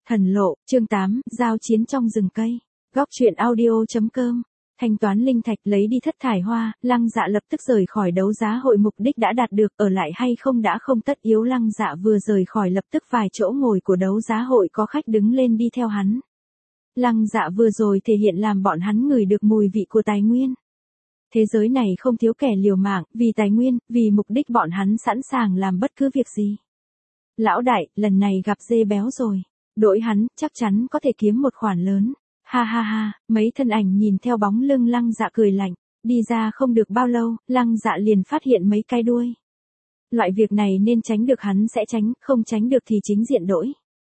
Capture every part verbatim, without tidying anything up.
Thần lộ, chương tám, giao chiến trong rừng cây. Góc truyện audio.com. Thanh toán linh thạch lấy đi thất thải hoa, Lăng Dạ lập tức rời khỏi đấu giá hội, mục đích đã đạt được, ở lại hay không đã không tất yếu. Lăng Dạ vừa rời khỏi lập tức vài chỗ ngồi của đấu giá hội có khách đứng lên đi theo hắn. Lăng Dạ vừa rồi thể hiện làm bọn hắn ngửi được mùi vị của tài nguyên. Thế giới này không thiếu kẻ liều mạng, vì tài nguyên, vì mục đích bọn hắn sẵn sàng làm bất cứ việc gì. Lão đại, lần này gặp dê béo rồi. Đổi hắn, chắc chắn có thể kiếm một khoản lớn. Ha ha ha, mấy thân ảnh nhìn theo bóng lưng Lăng Dạ cười lạnh. Đi ra không được bao lâu, Lăng Dạ liền phát hiện mấy cái đuôi. Loại việc này nên tránh được hắn sẽ tránh, không tránh được thì chính diện đổi.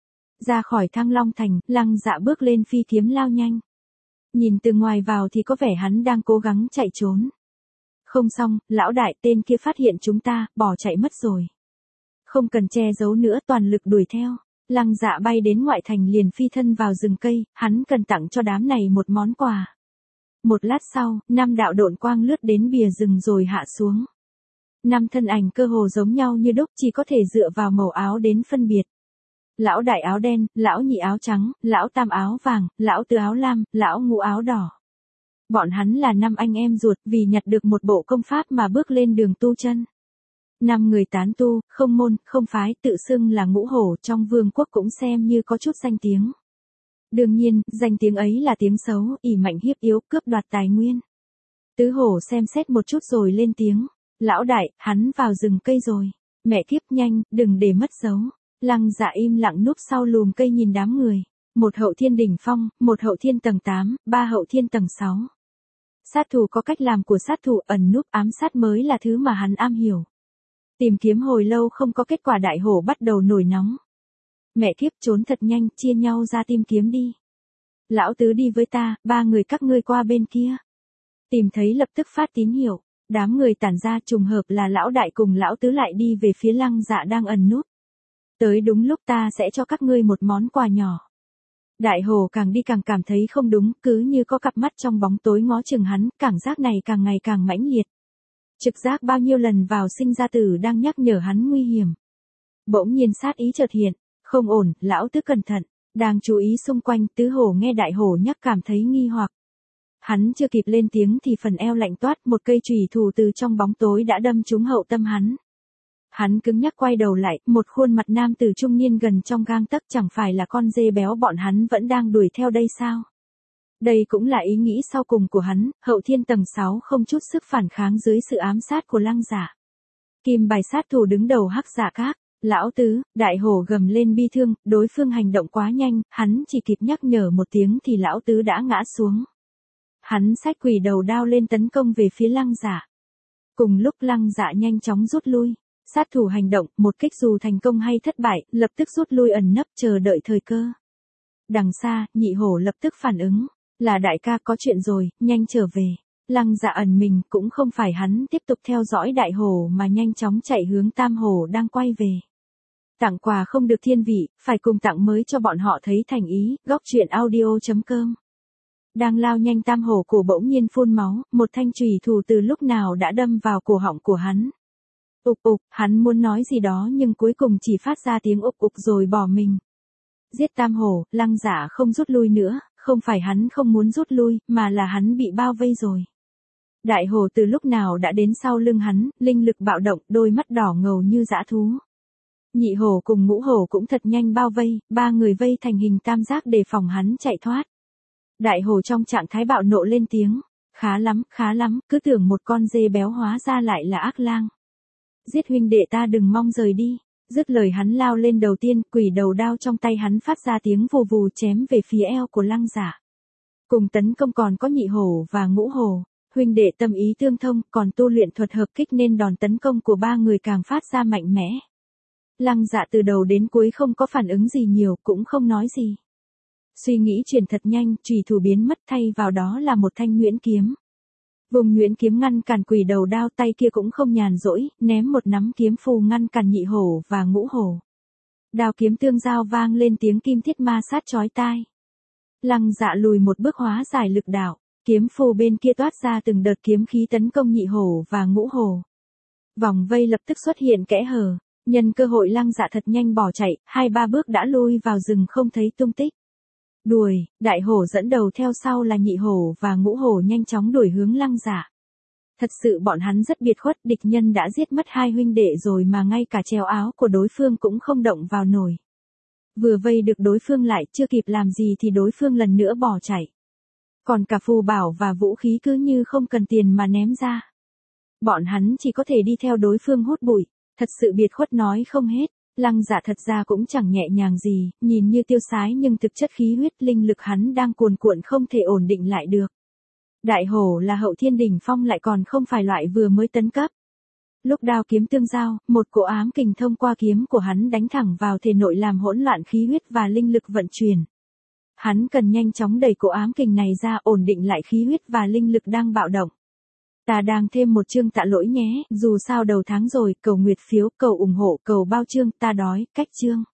Ra khỏi Thăng Long Thành, Lăng Dạ bước lên phi kiếm lao nhanh. Nhìn từ ngoài vào thì có vẻ hắn đang cố gắng chạy trốn. Không xong, lão đại, tên kia phát hiện chúng ta, bỏ chạy mất rồi. Không cần che giấu nữa, toàn lực đuổi theo. Lăng Dạ bay đến ngoại thành liền phi thân vào rừng cây, hắn cần tặng cho đám này một món quà. Một lát sau, năm đạo độn quang lướt đến bìa rừng rồi hạ xuống. Năm thân ảnh cơ hồ giống nhau như đúc, chỉ có thể dựa vào màu áo đến phân biệt. Lão đại áo đen, lão nhị áo trắng, lão tam áo vàng, lão tứ áo lam, lão ngũ áo đỏ. Bọn hắn là năm anh em ruột, vì nhặt được một bộ công pháp mà bước lên đường tu chân. Năm người tán tu, không môn, không phái, tự xưng là ngũ hổ, trong vương quốc cũng xem như có chút danh tiếng. Đương nhiên, danh tiếng ấy là tiếng xấu, ỷ mạnh hiếp yếu, cướp đoạt tài nguyên. Tứ hổ xem xét một chút rồi lên tiếng. Lão đại, hắn vào rừng cây rồi. Mẹ kiếp, nhanh, đừng để mất dấu. Lăng Dạ im lặng núp sau lùm cây nhìn đám người. Một hậu thiên đỉnh phong, một hậu thiên tầng tám, ba hậu thiên tầng sáu. Sát thủ có cách làm của sát thủ, ẩn núp ám sát mới là thứ mà hắn am hiểu. Tìm kiếm hồi lâu không có kết quả, đại hổ bắt đầu nổi nóng. Mẹ kiếp, trốn thật nhanh, chia nhau ra tìm kiếm đi. Lão tứ đi với ta, ba người các ngươi qua bên kia. Tìm thấy lập tức phát tín hiệu, đám người tản ra, trùng hợp là lão đại cùng lão tứ lại đi về phía Lăng Dạ đang ẩn núp. Tới đúng lúc, ta sẽ cho các ngươi một món quà nhỏ. Đại hổ càng đi càng cảm thấy không đúng, cứ như có cặp mắt trong bóng tối ngó chừng hắn, cảm giác này càng ngày càng mãnh liệt. Trực giác bao nhiêu lần vào sinh ra tử đang nhắc nhở hắn nguy hiểm. Bỗng nhiên sát ý chợt hiện, không ổn, lão tứ cẩn thận. Đang chú ý xung quanh, tứ hổ nghe đại hổ nhắc cảm thấy nghi hoặc. Hắn chưa kịp lên tiếng thì phần eo lạnh toát, một cây chùy thủ từ trong bóng tối đã đâm trúng hậu tâm hắn. Hắn cứng nhắc quay đầu lại, một khuôn mặt nam tử trung niên gần trong gang tấc, chẳng phải là con dê béo bọn hắn vẫn đang đuổi theo đây sao? Đây cũng là ý nghĩ sau cùng của hắn, hậu thiên tầng sáu không chút sức phản kháng dưới sự ám sát của Lăng Dạ. Kim bài sát thủ đứng đầu Hắc Dạ Các, lão tứ, đại hổ gầm lên bi thương, đối phương hành động quá nhanh, hắn chỉ kịp nhắc nhở một tiếng thì lão tứ đã ngã xuống. Hắn xách quỷ đầu đao lên tấn công về phía Lăng Dạ. Cùng lúc Lăng Dạ nhanh chóng rút lui. Sát thủ hành động, một kích dù thành công hay thất bại, lập tức rút lui ẩn nấp chờ đợi thời cơ. Đằng xa, nhị hổ lập tức phản ứng. Là đại ca, có chuyện rồi, nhanh trở về. Lăng Dạ ẩn mình, cũng không phải hắn tiếp tục theo dõi đại hổ mà nhanh chóng chạy hướng tam hổ đang quay về. Tặng quà không được thiên vị, phải cùng tặng mới cho bọn họ thấy thành ý. Góc truyện audio.com. Đang lao nhanh, tam hổ cổ bỗng nhiên phun máu, một thanh chùy thủ từ lúc nào đã đâm vào cổ họng của hắn. Ục ục, hắn muốn nói gì đó nhưng cuối cùng chỉ phát ra tiếng ục ục rồi bỏ mình. Giết tam hổ, Lăng Dạ không rút lui nữa, không phải hắn không muốn rút lui, mà là hắn bị bao vây rồi. Đại hổ từ lúc nào đã đến sau lưng hắn, linh lực bạo động, đôi mắt đỏ ngầu như dã thú. Nhị hổ cùng ngũ hổ cũng thật nhanh bao vây, ba người vây thành hình tam giác đề phòng hắn chạy thoát. Đại hổ trong trạng thái bạo nộ lên tiếng, khá lắm, khá lắm, cứ tưởng một con dê béo hóa ra lại là ác lang. Giết huynh đệ ta, đừng mong rời đi. Dứt lời hắn lao lên đầu tiên, quỷ đầu đao trong tay hắn phát ra tiếng vù vù chém về phía eo của Lăng Dạ. Cùng tấn công còn có nhị hổ và ngũ hổ, huynh đệ tâm ý tương thông, còn tu luyện thuật hợp kích nên đòn tấn công của ba người càng phát ra mạnh mẽ. Lăng Dạ từ đầu đến cuối không có phản ứng gì nhiều, cũng không nói gì. Suy nghĩ chuyển thật nhanh, chùy thủ biến mất, thay vào đó là một thanh nhuyễn kiếm. Vùng nhuyễn kiếm ngăn cản quỷ đầu đao, tay kia cũng không nhàn rỗi, ném một nắm kiếm phù ngăn cản nhị hổ và ngũ hổ. Đao kiếm tương giao vang lên tiếng kim thiết ma sát chói tai. Lăng Dạ lùi một bước hóa giải lực đạo, kiếm phù bên kia toát ra từng đợt kiếm khí tấn công nhị hổ và ngũ hổ. Vòng vây lập tức xuất hiện kẽ hở, Nhân cơ hội Lăng Dạ thật nhanh bỏ chạy, hai ba bước đã lui vào rừng không thấy tung tích. Đuổi, đại hổ dẫn đầu theo sau là nhị hổ và ngũ hổ nhanh chóng đuổi hướng Lăng Dạ. Thật sự bọn hắn rất biệt khuất, địch nhân đã giết mất hai huynh đệ rồi mà ngay cả treo áo của đối phương cũng không động vào nổi. Vừa vây được đối phương lại, chưa kịp làm gì thì đối phương lần nữa bỏ chạy. Còn cả phù bảo và vũ khí cứ như không cần tiền mà ném ra. Bọn hắn chỉ có thể đi theo đối phương hút bụi, thật sự biệt khuất nói không hết. Lăng Dạ thật ra cũng chẳng nhẹ nhàng gì, nhìn như tiêu sái nhưng thực chất khí huyết linh lực hắn đang cuồn cuộn không thể ổn định lại được. Đại hổ là hậu thiên đỉnh phong lại còn không phải loại vừa mới tấn cấp. Lúc đao kiếm tương giao, một cỗ ám kình thông qua kiếm của hắn đánh thẳng vào thể nội làm hỗn loạn khí huyết và linh lực vận chuyển. Hắn cần nhanh chóng đẩy cỗ ám kình này ra, ổn định lại khí huyết và linh lực đang bạo động. Ta đang thêm một chương tạ lỗi nhé, dù sao đầu tháng rồi, cầu nguyệt phiếu, cầu ủng hộ, cầu bao chương, ta đói, cách chương.